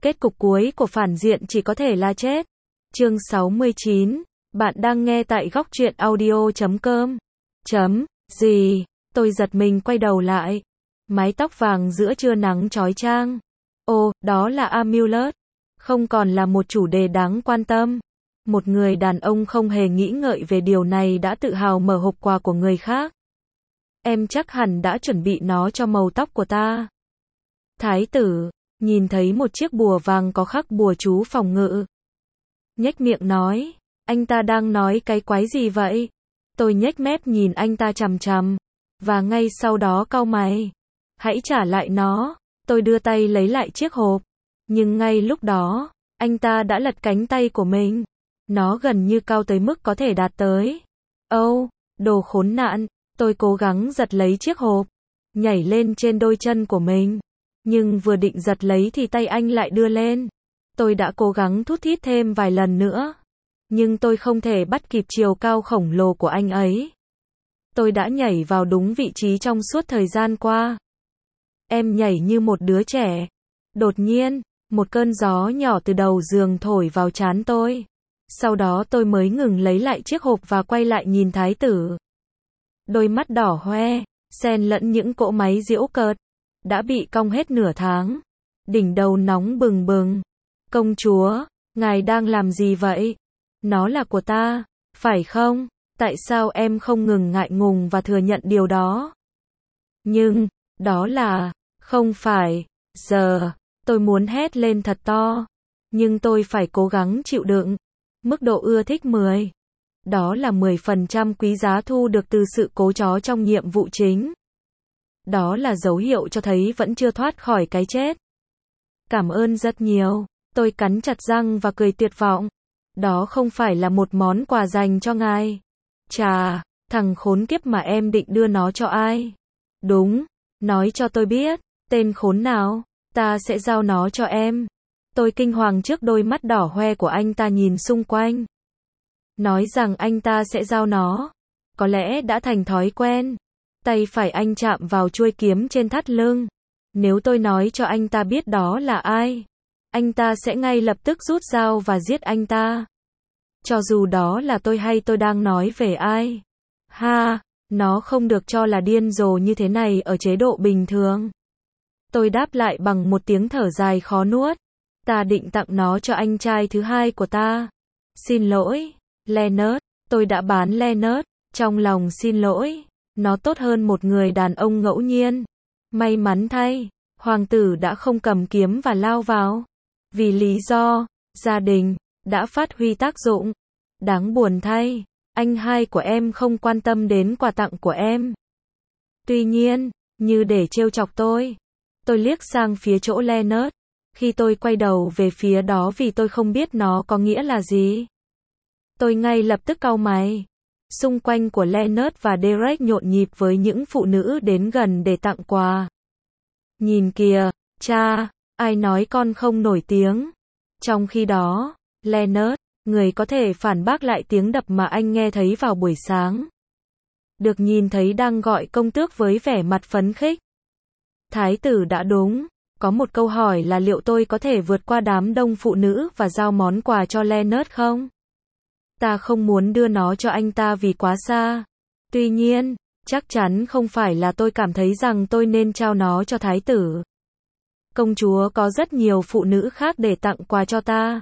Kết cục cuối của phản diện chỉ có thể là chết. Chương 69. Bạn đang nghe tại góc truyện audio.com. Gì? Tôi giật mình quay đầu lại. Mái tóc vàng giữa trưa nắng chói chang. Ồ, đó là Amulet. Không còn là một chủ đề đáng quan tâm. Một người đàn ông không hề nghĩ ngợi về điều này đã tự hào mở hộp quà của người khác. Em chắc hẳn đã chuẩn bị nó cho màu tóc của ta. Thái tử nhìn thấy một chiếc bùa vàng có khắc bùa chú phòng ngự. Nhếch miệng nói, anh ta đang nói cái quái gì vậy? Tôi nhếch mép nhìn anh ta chằm chằm, và ngay sau đó cau mày. Hãy trả lại nó. Tôi đưa tay lấy lại chiếc hộp, nhưng ngay lúc đó, anh ta đã lật cánh tay của mình. Nó gần như cao tới mức có thể đạt tới. Âu, đồ khốn nạn. Tôi cố gắng giật lấy chiếc hộp, nhảy lên trên đôi chân của mình. Nhưng vừa định giật lấy thì tay anh lại đưa lên. Tôi đã cố gắng thút thít thêm vài lần nữa, nhưng tôi không thể bắt kịp chiều cao khổng lồ của anh ấy. Tôi đã nhảy vào đúng vị trí trong suốt thời gian qua. Em nhảy như một đứa trẻ. Đột nhiên, một cơn gió nhỏ từ đầu giường thổi vào trán tôi. Sau đó tôi mới ngừng lấy lại chiếc hộp và quay lại nhìn thái tử. Đôi mắt đỏ hoe, xen lẫn những cỗ máy giễu cợt, đã bị cong hết nửa tháng. Đỉnh đầu nóng bừng bừng. Công chúa, ngài đang làm gì vậy? Nó là của ta, phải không? Tại sao em không ngừng ngại ngùng và thừa nhận điều đó? Nhưng, đó là, không phải, giờ, tôi muốn hét lên thật to. Nhưng tôi phải cố gắng chịu đựng. Mức độ ưa thích 10. Đó là 10% quý giá thu được từ sự cố chó trong nhiệm vụ chính. Đó là dấu hiệu cho thấy vẫn chưa thoát khỏi cái chết. Cảm ơn rất nhiều. Tôi cắn chặt răng và cười tuyệt vọng. Đó không phải là một món quà dành cho ngài. Chà, thằng khốn kiếp mà em định đưa nó cho ai? Đúng, nói cho tôi biết, tên khốn nào, ta sẽ giao nó cho em. Tôi kinh hoàng trước đôi mắt đỏ hoe của anh ta nhìn xung quanh. Nói rằng anh ta sẽ giao nó. Có lẽ đã thành thói quen. Tay phải anh chạm vào chuôi kiếm trên thắt lưng. Nếu tôi nói cho anh ta biết đó là ai, anh ta sẽ ngay lập tức rút dao và giết anh ta. Cho dù đó là tôi hay tôi đang nói về ai. Ha, nó không được cho là điên rồ như thế này ở chế độ bình thường. Tôi đáp lại bằng một tiếng thở dài khó nuốt. Ta định tặng nó cho anh trai thứ hai của ta. Xin lỗi, Leonard. Tôi đã bán Leonard. Trong lòng xin lỗi. Nó tốt hơn một người đàn ông ngẫu nhiên. May mắn thay, hoàng tử đã không cầm kiếm và lao vào. Vì lý do, gia đình, đã phát huy tác dụng. Đáng buồn thay, anh hai của em không quan tâm đến quà tặng của em. Tuy nhiên, như để trêu chọc tôi liếc sang phía chỗ Leonard. Khi tôi quay đầu về phía đó vì tôi không biết nó có nghĩa là gì, tôi ngay lập tức cau mày. Xung quanh của Leonard và Derek nhộn nhịp với những phụ nữ đến gần để tặng quà. Nhìn kìa, cha, ai nói con không nổi tiếng? Trong khi đó, Leonard, người có thể phản bác lại tiếng đập mà anh nghe thấy vào buổi sáng, được nhìn thấy đang gọi công tước với vẻ mặt phấn khích. Thái tử đã đúng. Có một câu hỏi là liệu tôi có thể vượt qua đám đông phụ nữ và giao món quà cho Leonard không? Ta không muốn đưa nó cho anh ta vì quá xa. Tuy nhiên, chắc chắn không phải là tôi cảm thấy rằng tôi nên trao nó cho thái tử. Công chúa có rất nhiều phụ nữ khác để tặng quà cho ta.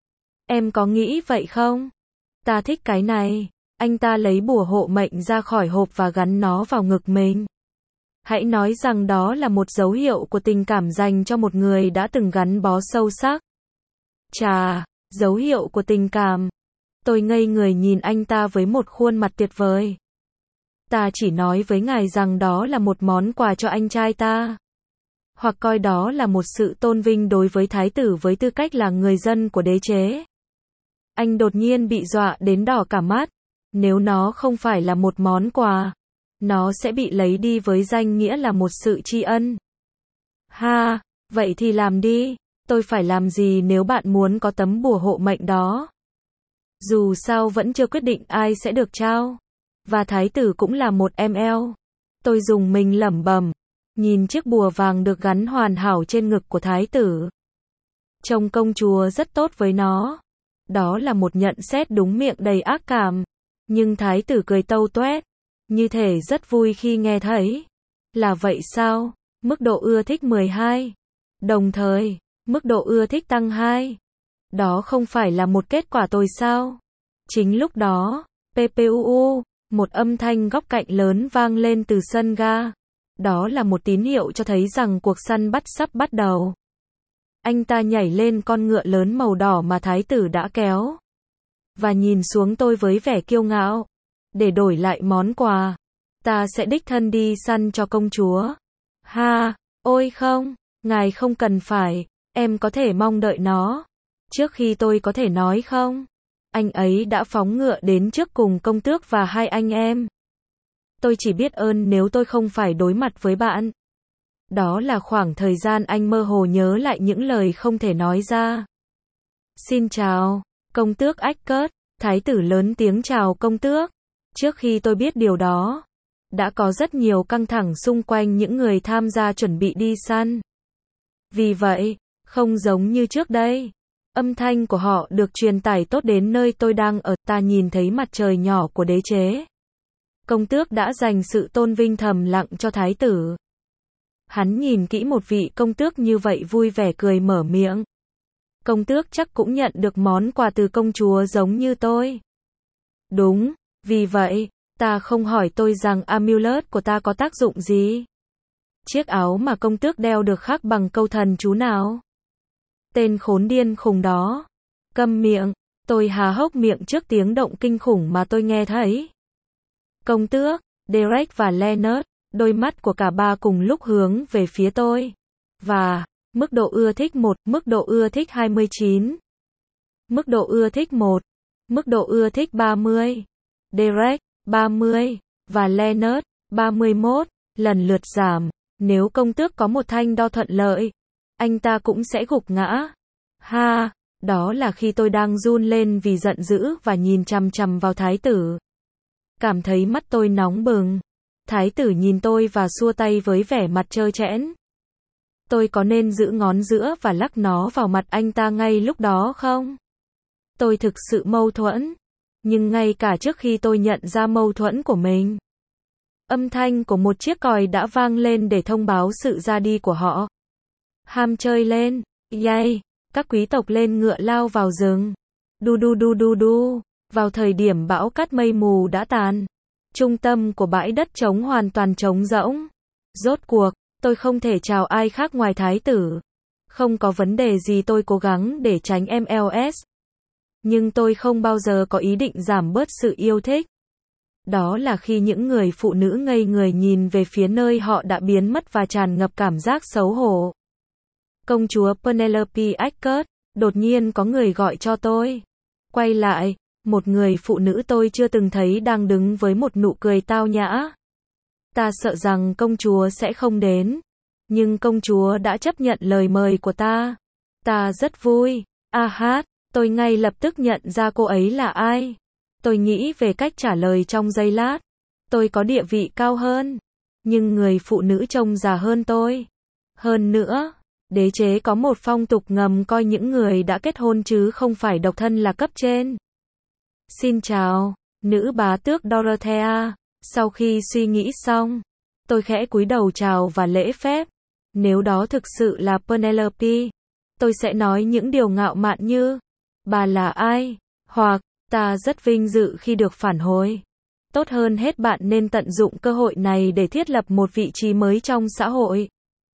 Em có nghĩ vậy không? Ta thích cái này. Anh ta lấy bùa hộ mệnh ra khỏi hộp và gắn nó vào ngực mình. Hãy nói rằng đó là một dấu hiệu của tình cảm dành cho một người đã từng gắn bó sâu sắc. Chà, dấu hiệu của tình cảm. Tôi ngây người nhìn anh ta với một khuôn mặt tuyệt vời. Ta chỉ nói với ngài rằng đó là một món quà cho anh trai ta. Hoặc coi đó là một sự tôn vinh đối với thái tử với tư cách là người dân của đế chế. Anh đột nhiên bị dọa đến đỏ cả mắt. Nếu nó không phải là một món quà, nó sẽ bị lấy đi với danh nghĩa là một sự tri ân. Ha, vậy thì làm đi. Tôi phải làm gì nếu bạn muốn có tấm bùa hộ mệnh đó? Dù sao vẫn chưa quyết định ai sẽ được trao. Và thái tử cũng là một ML. Tôi dùng mình lẩm bẩm, nhìn chiếc bùa vàng được gắn hoàn hảo trên ngực của thái tử. Trông công chúa rất tốt với nó. Đó là một nhận xét đúng miệng đầy ác cảm. Nhưng thái tử cười tâu toét, như thể rất vui khi nghe thấy. Là vậy sao? Mức độ ưa thích 12. Đồng thời, mức độ ưa thích tăng 2. Đó không phải là một kết quả tồi sao? Chính lúc đó, PPUU, một âm thanh góc cạnh lớn vang lên từ sân ga. Đó là một tín hiệu cho thấy rằng cuộc săn bắt sắp bắt đầu. Anh ta nhảy lên con ngựa lớn màu đỏ mà thái tử đã kéo. Và nhìn xuống tôi với vẻ kiêu ngạo. Để đổi lại món quà, ta sẽ đích thân đi săn cho công chúa. Ha, ôi không, ngài không cần phải, em có thể mong đợi nó. Trước khi tôi có thể nói không, anh ấy đã phóng ngựa đến trước cùng công tước và hai anh em. Tôi chỉ biết ơn nếu tôi không phải đối mặt với bạn. Đó là khoảng thời gian anh mơ hồ nhớ lại những lời không thể nói ra. Xin chào, công tước Eckert, thái tử lớn tiếng chào công tước. Trước khi tôi biết điều đó, đã có rất nhiều căng thẳng xung quanh những người tham gia chuẩn bị đi săn. Vì vậy, không giống như trước đây, âm thanh của họ được truyền tải tốt đến nơi tôi đang ở. Ta nhìn thấy mặt trời nhỏ của đế chế. Công tước đã dành sự tôn vinh thầm lặng cho thái tử. Hắn nhìn kỹ một vị công tước như vậy vui vẻ cười mở miệng. Công tước chắc cũng nhận được món quà từ công chúa giống như tôi. Đúng, vì vậy, ta không hỏi tôi rằng amulet của ta có tác dụng gì. Chiếc áo mà công tước đeo được khắc bằng câu thần chú nào? Tên khốn điên khùng đó. Câm miệng, tôi há hốc miệng trước tiếng động kinh khủng mà tôi nghe thấy. Công tước, Derek và Leonard, đôi mắt của cả ba cùng lúc hướng về phía tôi. Và, mức độ ưa thích 1, mức độ ưa thích 29. Mức độ ưa thích 1, mức độ ưa thích 30. Derek, 30, và Leonard, 31, lần lượt giảm. Nếu công tước có một thanh đo thuận lợi, anh ta cũng sẽ gục ngã. Ha, đó là khi tôi đang run lên vì giận dữ và nhìn chằm chằm vào thái tử. Cảm thấy mắt tôi nóng bừng. Thái tử nhìn tôi và xua tay với vẻ mặt trơ trẽn. Tôi có nên giữ ngón giữa và lắc nó vào mặt anh ta ngay lúc đó không? Tôi thực sự mâu thuẫn. Nhưng ngay cả trước khi tôi nhận ra mâu thuẫn của mình, âm thanh của một chiếc còi đã vang lên để thông báo sự ra đi của họ. Ham chơi lên, yay, các quý tộc lên ngựa lao vào rừng. Đu đu đu đu đu, vào thời điểm bão cát mây mù đã tàn. Trung tâm của bãi đất trống hoàn toàn trống rỗng. Rốt cuộc, tôi không thể chào ai khác ngoài thái tử. Không có vấn đề gì, tôi cố gắng để tránh MLS. Nhưng tôi không bao giờ có ý định giảm bớt sự yêu thích. Đó là khi những người phụ nữ ngây người nhìn về phía nơi họ đã biến mất và tràn ngập cảm giác xấu hổ. Công chúa Penelope Eckert, đột nhiên có người gọi cho tôi. Quay lại, một người phụ nữ tôi chưa từng thấy đang đứng với một nụ cười tao nhã. Ta sợ rằng công chúa sẽ không đến. Nhưng công chúa đã chấp nhận lời mời của ta. Ta rất vui. Tôi ngay lập tức nhận ra cô ấy là ai. Tôi nghĩ về cách trả lời trong giây lát. Tôi có địa vị cao hơn. Nhưng người phụ nữ trông già hơn tôi. Hơn nữa, đế chế có một phong tục ngầm coi những người đã kết hôn chứ không phải độc thân là cấp trên. Xin chào, nữ bá tước Dorothea. Sau khi suy nghĩ xong, tôi khẽ cúi đầu chào và lễ phép. Nếu đó thực sự là Penelope, tôi sẽ nói những điều ngạo mạn như, bà là ai? Hoặc, ta rất vinh dự khi được phản hồi. Tốt hơn hết bạn nên tận dụng cơ hội này để thiết lập một vị trí mới trong xã hội.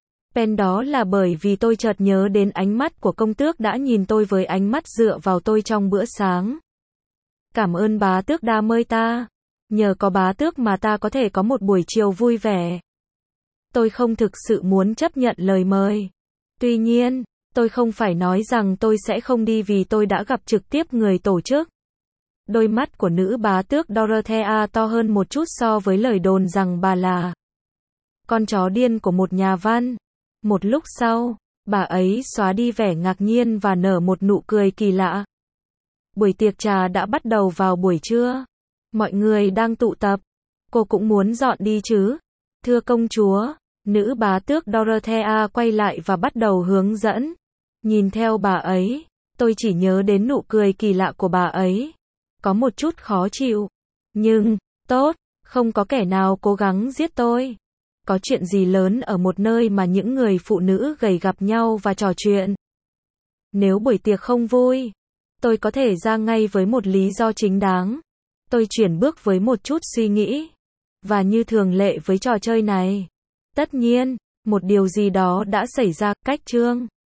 Đó là bởi vì tôi chợt nhớ đến ánh mắt của công tước đã nhìn tôi với ánh mắt dựa vào tôi trong bữa sáng. Cảm ơn bá tước đã mời ta. Nhờ có bá tước mà ta có thể có một buổi chiều vui vẻ. Tôi không thực sự muốn chấp nhận lời mời. Tuy nhiên, tôi không phải nói rằng tôi sẽ không đi vì tôi đã gặp trực tiếp người tổ chức. Đôi mắt của nữ bá tước Dorothea to hơn một chút so với lời đồn rằng bà là con chó điên của một nhà văn. Một lúc sau, bà ấy xóa đi vẻ ngạc nhiên và nở một nụ cười kỳ lạ. Buổi tiệc trà đã bắt đầu vào buổi trưa. Mọi người đang tụ tập. Cô cũng muốn dọn đi chứ? Thưa công chúa, nữ bá tước Dorothea quay lại và bắt đầu hướng dẫn. Nhìn theo bà ấy, tôi chỉ nhớ đến nụ cười kỳ lạ của bà ấy. Có một chút khó chịu. Nhưng, tốt, không có kẻ nào cố gắng giết tôi. Có chuyện gì lớn ở một nơi mà những người phụ nữ gầy gặp nhau và trò chuyện. Nếu buổi tiệc không vui, tôi có thể ra ngay với một lý do chính đáng. Tôi chuyển bước với một chút suy nghĩ. Và như thường lệ với trò chơi này, tất nhiên, một điều gì đó đã xảy ra, cách chương